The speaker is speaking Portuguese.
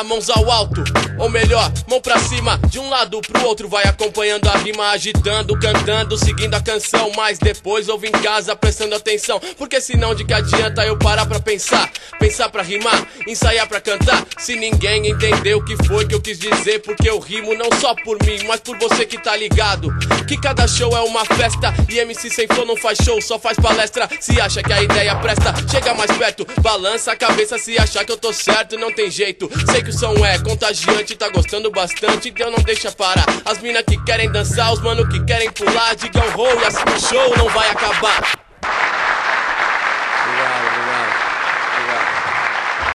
rimar, mãos ao alto, ou melhor, mão pra cima, de um lado pro outro. Vai acompanhando a rima, agitando, cantando, seguindo a canção. Mas depois ouve em casa, prestando atenção, porque senão de que adianta eu parar pra pensar? Pensar pra rimar, ensaiar pra cantar, se ninguém entendeu o que foi que eu quis dizer. Porque eu rimo não só por mim, mas por você que tá ligado, que cada show é uma festa, e MC sem flow não faz show, só faz palestra. Se acha que a ideia presta, chega mais perto, balança a cabeça se achar que eu tô certo. Não tem jeito, sei que o som é contagiante, tá gostando bastante, então não deixa parar. As mina que querem dançar, os mano que querem pular, digam ho e assim o show não vai acabar.